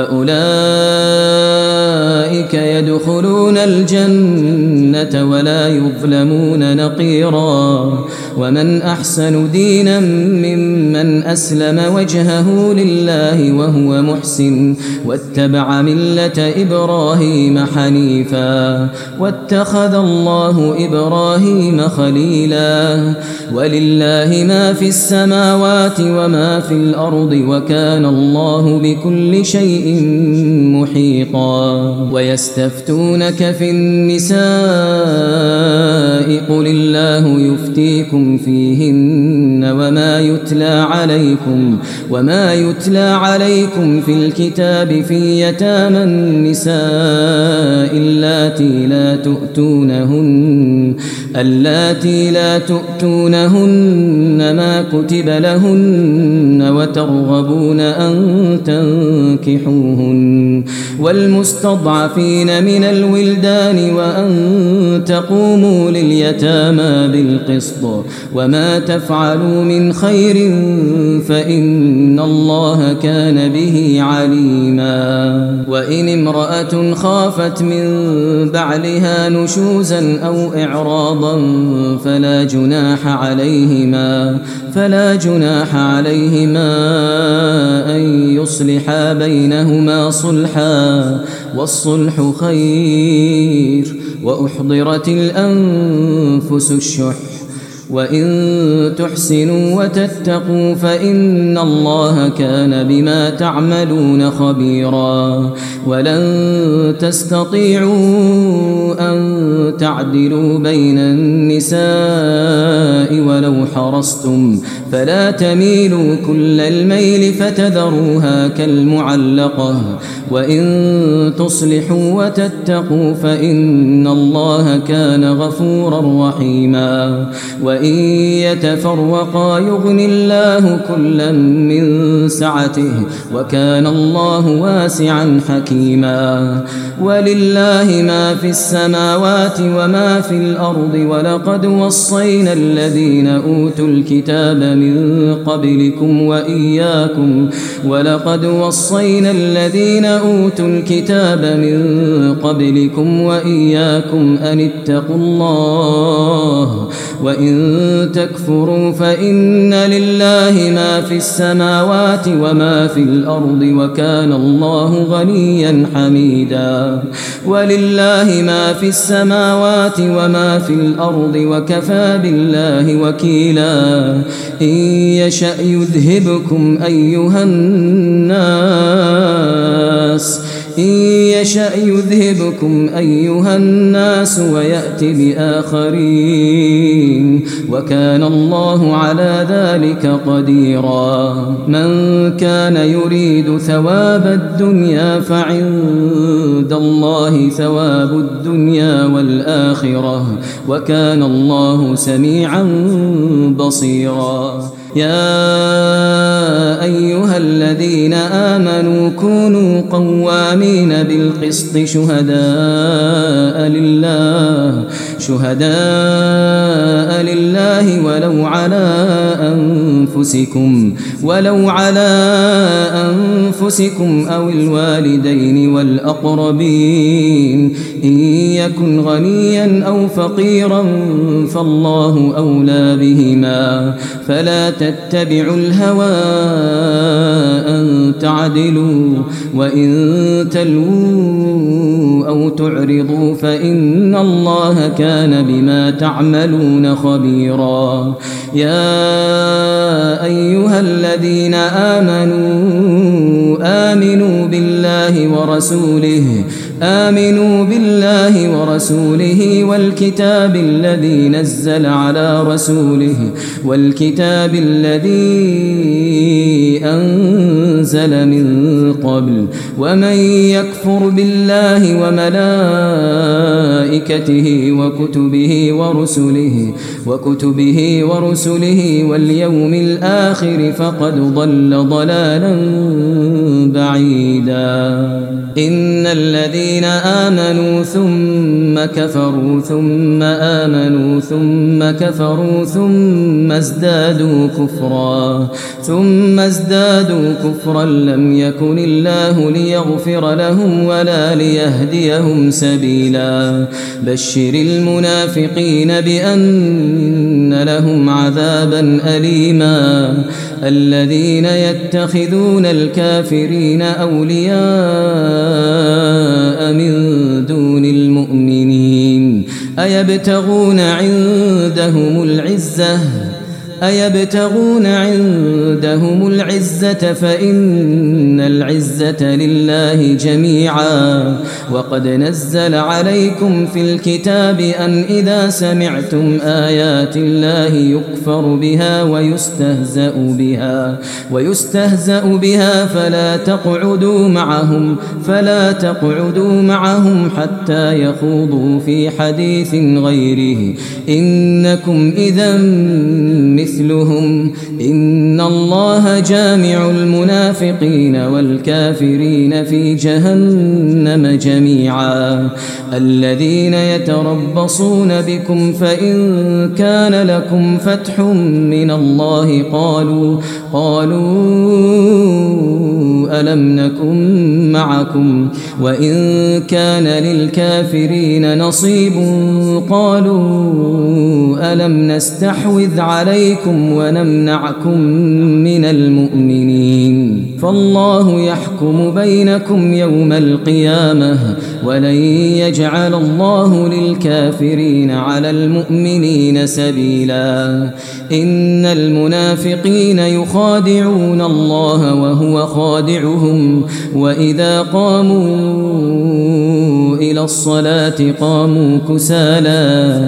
فأولئك يدخلون الجنة ولا يظلمون نقيرا ومن أحسن دينا ممن أسلم وجهه لله وهو محسن واتبع ملة إبراهيم حنيفا واتخذ الله إبراهيم خليلا ولله ما في السماوات وما في الأرض وكان الله بكل شيء محيطا ويستفتونك في النساء قل الله يفتيكم فيهن وما يتلى عليكم وما يتلى عليكم في الكتاب في يتامى النساء اللاتي لا تؤتونهن اللاتي لا تؤتونهن ما كتب لهن وترغبون أن تنكحوهن والمستضعفين من الولدان وأن تقوموا لليتامى بالقسط وما تفعلوا من خير فإن الله كان به عليما وإن امرأة خافت من بعلها نشوزا أو إعراضا فلا جناح عليهما فلا جناح عليهما أن يصلحا بينهما صلحا والصلح خير وأحضرت الأنفس الشح وإن تحسنوا وتتقوا فإن الله كان بما تعملون خبيرا ولن تستطيعوا أن تعدلوا بين النساء ولو حرصتم فلا تميلوا كل الميل فتذروها كالمعلقة وإن تصلحوا وتتقوا فإن الله كان غفورا رحيما وإن يتفرقا يغن الله كلا من سعته وكان الله واسعا حكيما ولله ما في السماوات وما في الأرض ولقد وصينا الذين أوتوا الكتاب من قبلكم وإياكم ولقد وصينا الذين أوتوا الكتاب من قبلكم وإياكم أن اتقوا الله وإن تكفروا فإن لله ما في السماوات وما في الأرض وكان الله غنيا حميدا ولله ما في السماوات وما في الأرض وكفى بالله وكيلا إن يشأ يذهبكم أيها الناس إن يشأ يذهبكم أيها الناس ويأتي بآخرين وكان الله على ذلك قديرا من كان يريد ثواب الدنيا فعند الله ثواب الدنيا والآخرة وكان الله سميعا بصيرا يا أيها الذين آمنوا كونوا قوامين بالقسط شهداء لله شهداء لله ولو على أنفسكم ولو على أنفسكم أو الوالدين والأقربين إن يكن غنيا أو فقيرا فالله أولى بهما فلا تتبعوا الهوى أن تعدلوا وإن تلووا أو تعرضوا فإن الله كان بما تعملون خبيرا يا أيها الذين آمنوا آمنوا بالله ورسوله آمنوا بالله ورسوله والكتاب الذي نزل على رسوله والكتاب الذي أنزل من قبل ومن يكفر بالله وملائكته وكتبه ورسله وكتبه ورسله واليوم الآخر فقد ضل ضلالا بعيدا إن الذين آمنوا ثم كفروا ثم آمنوا ثم كفروا ثم ازدادوا كفرا ثم ازدادوا كفرا لم يكن الله ليغفر لهم ولا ليهديهم سبيلا بشر المنافقين بأن لهم عذابا أليما الذين يتخذون الكافرين أولياء من دون المؤمنين أيبتغون عندهم العزة أيبتغون عندهم العزة فإن العزة لله جميعا وقد نزل عليكم في الكتاب أن إذا سمعتم آيات الله يكفر بها ويستهزأ بها ويستهزأ بها فلا تقعدوا معهم فلا تقعدوا معهم حتى يخوضوا في حديث غيره إنكم إذا مثلهم إن الله جامع المنافقين والكافرين في جهنم جميعا الذين يتربصون بكم فإن كان لكم فتح من الله قالوا قالوا ألم نكن معكم وإن كان للكافرين نصيب قالوا ألم نستحوذ عليكم ونمنعكم من المؤمنين فالله يحكم بينكم يوم القيامة ولن يجعل الله للكافرين على المؤمنين سبيلا إن المنافقين يخادعون الله وهو خادعهم وإذا قاموا إلى الصلاة قاموا كسالى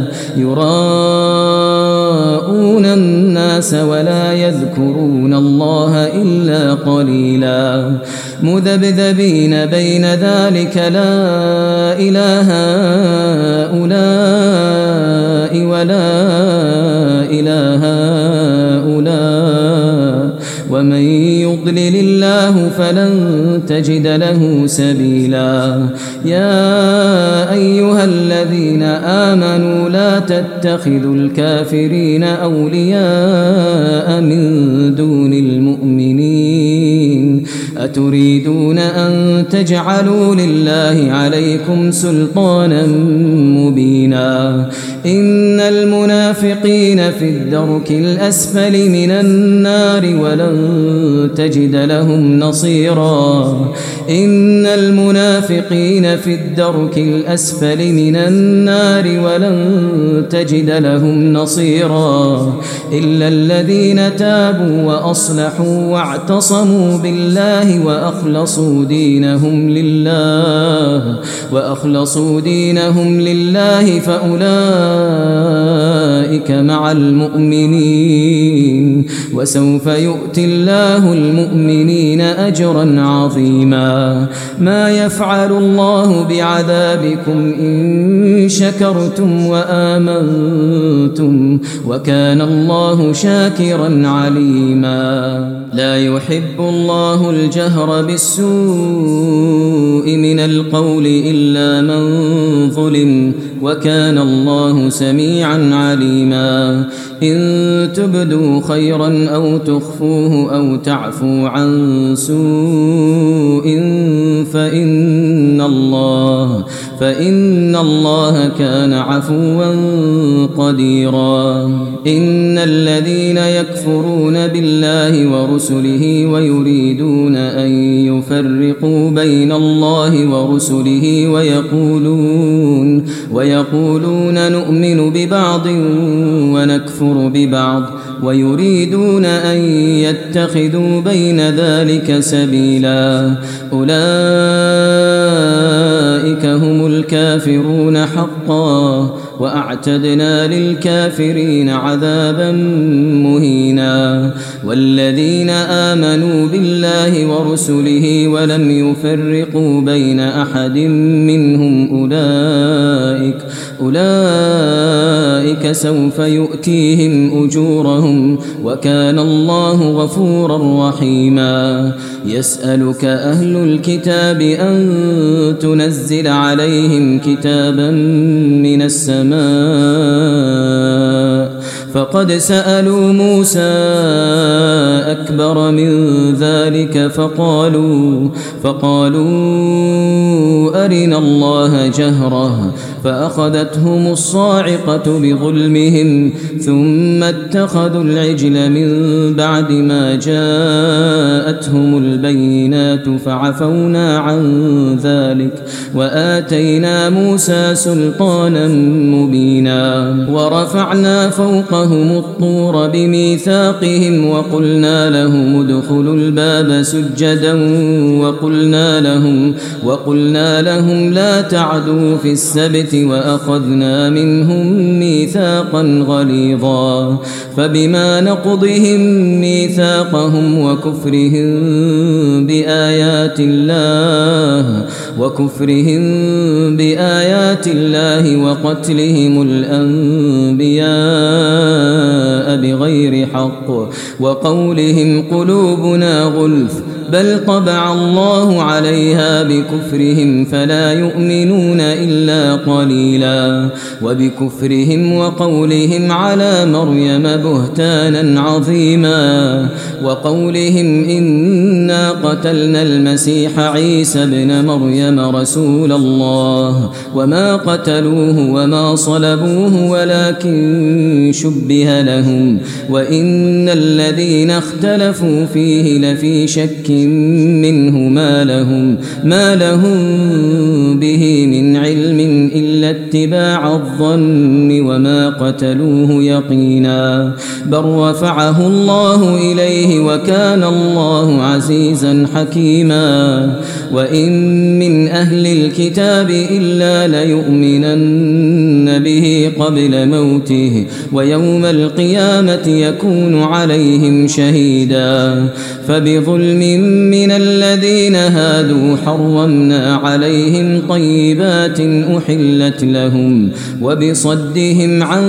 يراءون الناس ولا يذكرون الله إلا قليلا مذبذبين بين ذلك لا إله هؤلاء ولا إله هؤلاء ومن يضلل الله فلن تجد له سبيلا يا أيها الذين آمنوا لا تتخذوا الكافرين أولياء من دون المؤمنين أتريدون أن تجعلوا لله عليكم سلطانا مبينا إن المنافقين في الدرك الأسفل من النار ولن تجد لهم نصيرا إن المنافقين في الدرك الأسفل من النار ولن تجد لهم نصيرا إلا الذين تابوا وأصلحوا واعتصموا بالله وأخلصوا دينهم لله وأخلصوا دينهم لله فأولئك مع المؤمنين وسوف يؤتي الله المؤمنين أجرا عظيما ما يفعل الله بعذابكم إن شكرتم وآمنتم وكان الله شاكرا عليما لا يحب الله الجهر بالسوء من القول إلا من ظلم وكان الله سميعا عليما إن تبدوا خيرا أو تخفوه أو تعفوا عن سوء فإن الله فإن الله كان عفوا قديرا إن الذين يكفرون بالله ورسله ويريدون أن يفرقوا بين الله ورسله ويقولون ويقولون نؤمن ببعض ونكفر ببعض ويريدون أن يتخذوا بين ذلك سبيلا أولئك هم الكافرون حقا وأعتدنا للكافرين عذابا مهينا والذين آمنوا بالله ورسله ولم يفرقوا بين أحد منهم أولئك أولئك سوف يؤتيهم أجورهم وكان الله غفورا رحيما يسألك أهل الكتاب أن تنزل عليهم كتابا من السماء فقد سألوا موسى أكبر من ذلك فقالوا فقالوا أرنا الله جهرة فأخذتهم الصاعقة بظلمهم ثم اتخذوا العجل من بعد ما جاءتهم البينات فعفونا عن ذلك وآتينا موسى سلطانا مبينا ورفعنا فوقهم الطور بميثاقهم وقلنا لهم ادخلوا الباب سجدا وقلنا لهم وقلنا لهم لا تعدوا في السبت وأخذنا منهم ميثاقا غليظا فبما نقضهم ميثاقهم وكفرهم بآيات الله وكفرهم بآيات الله وقتلهم الأنبياء بغير حق وقولهم قلوبنا غلف بل طبع الله عليها بكفرهم فلا يؤمنون إلا قليلا وبكفرهم وقولهم على مريم بهتانا عظيما وقولهم إنا قتلنا المسيح عيسى ابن مريم رسول الله وما قتلوه وما صلبوه ولكن شبه لهم وإن الذين اختلفوا فيه لفي شك منه ما لهم ما لهم به من علم إلا اتباع الظن وما قتلوه يقينا بل رفعه الله إليه وكان الله عزيزا حكيما وإن من أهل الكتاب إلا ليؤمنن به قبل موته ويوم القيامة يكون عليهم شهيدا فبظلم من الذين هادوا حرمنا عليهم طيبات أحلت لهم وبصدهم عن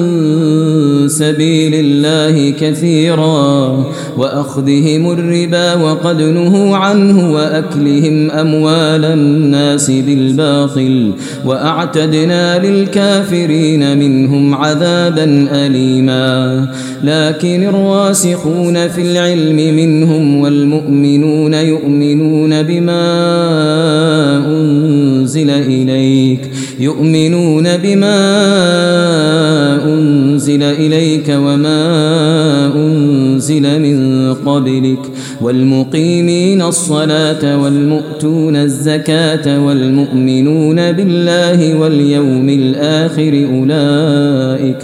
سبيل الله كثيرا وأخذهم الربا وقد نهوا عنه وأكلهم أموال الناس بالباطل وأعتدنا للكافرين منهم عذابا أليما لكن الراسخون في العلم منهم والمؤمنين والمؤمنون يؤمنون بما أنزل إليك يؤمنون بما أنزل إليك وما أنزل من قبلك والمقيمين الصلاة والمؤتون الزكاة والمؤمنون بالله واليوم الآخر أولئك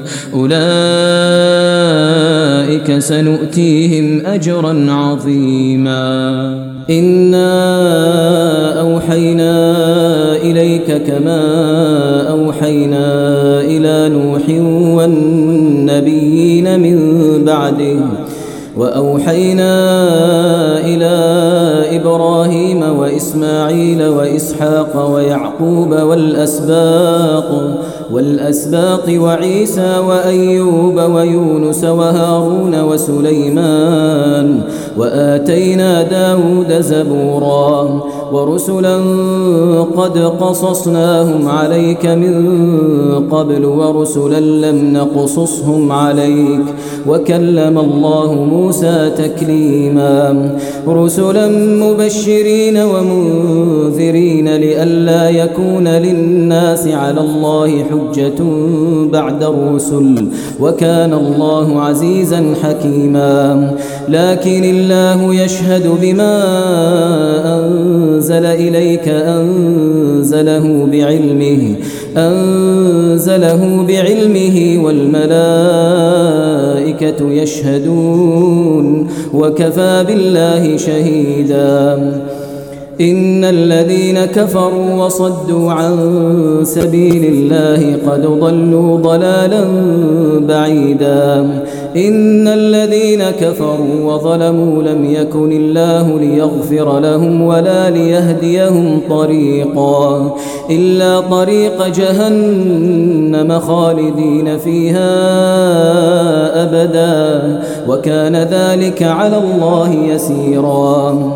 أولئك سنؤتيهم أجرا عظيما إنا أوحينا إليك كما أوحينا إلى نوح والنبيين من بعده وأوحينا إلى إبراهيم وإسماعيل وإسحاق ويعقوب والأسباط والأسباط وعيسى وأيوب ويونس وهارون وسليمان وآتينا داود زبورا ورسلا قد قصصناهم عليك من قبل ورسلا لم نقصصهم عليك وكلم الله موسى تكليما رسلا مبشرين ومنذرين لئلا يكون للناس على الله حجة بعد الرسل وكان الله عزيزا حكيما لكن الله يشهد بما أنزل إليك أنزله بعلمه أنزله بعلمه والملائكة يشهدون وكفى بالله شهيدا إن الذين كفروا وصدوا عن سبيل الله قد ضلوا ضلالا بعيدا إن الذين كفروا وظلموا لم يكن الله ليغفر لهم ولا ليهديهم طريقا إلا طريق جهنم خالدين فيها أبدا وكان ذلك على الله يسيرا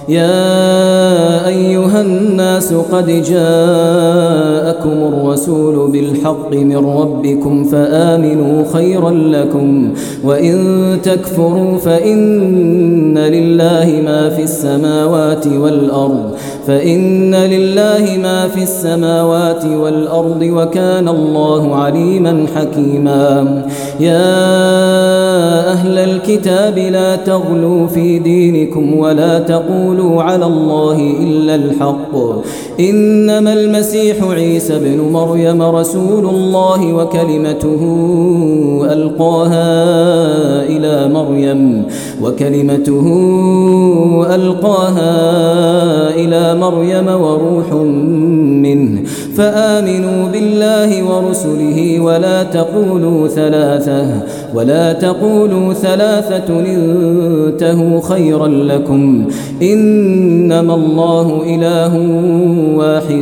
يا أيها الناس قد جاءكم الرسول بالحق من ربكم فآمنوا خيرا لكم وإن تكفروا فإن لله ما في السماوات والأرض فإن لله ما في السماوات والأرض وكان الله عليما حكيما يا أهل الكتاب لا تغلوا في دينكم ولا تقولوا على الله إلا الحق إنما المسيح عيسى بن مريم رسول الله وكلمته ألقاها إلى مريم وكلمته ألقاها إلى مريم وروح منه فآمنوا بالله ورسله ولا تقولوا ثلاثة ولا تقولوا ثلاثة انتهوا خيرا لكم إنما الله إله واحد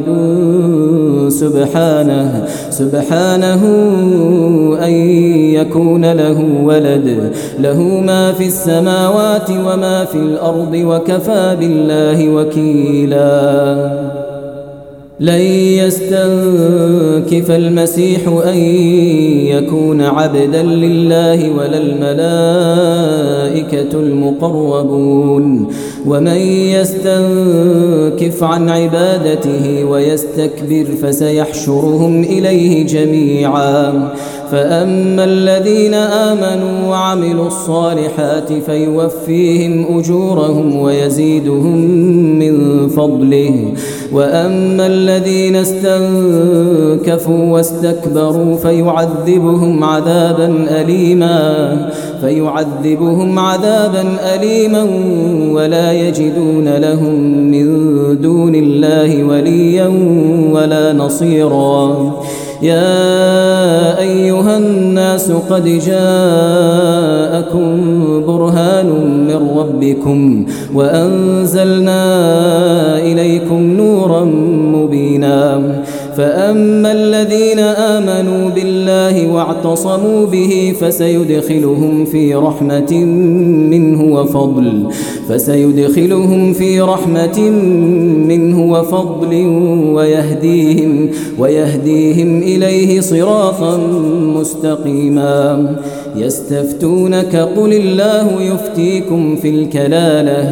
سبحانه سبحانه أن يكون له ولد له ما في السماوات وما في الأرض وكفى بالله وكيلا لن يستنكف المسيح أن يكون عبدا لله ولا الملائكة المقربون ومن يستنكف عن عبادته ويستكبر فسيحشرهم إليه جميعا فأما الذين آمنوا وعملوا الصالحات فيوفيهم أجورهم ويزيدهم من فضله وأما الذين استنكفوا واستكبروا فيعذبهم عذابا أليما فيعذبهم عذابا أليما ولا يجدون لهم من دون الله وليا ولا نصيرا يا أيها الناس قد جاءكم برهان من ربكم وأنزلنا إليكم نورا مبينا فأما الذين آمنوا بالله واعتصموا به فسيدخلهم في رحمة منه وفضل فسيدخلهم في رحمة منه وفضل ويهديهم ويهديهم إليه صراطا مستقيما يستفتونك قل الله يفتيكم في الكلالة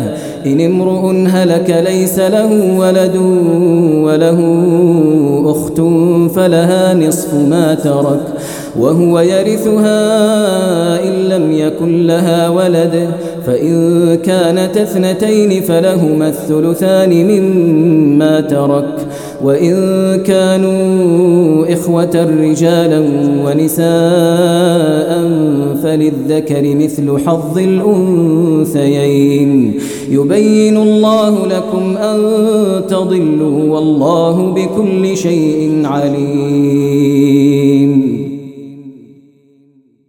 إن امرؤ هلك ليس له ولد وله أخت فلها نصف ما ترك وهو يرثها إن لم يكن لها ولد فإن كانت اثنتين فلهما الثلثان مما ترك وإن كانوا إخوة رجالا ونساء فللذكر مثل حظ الأنثيين يبين الله لكم أن تضلوا والله بكل شيء عليم.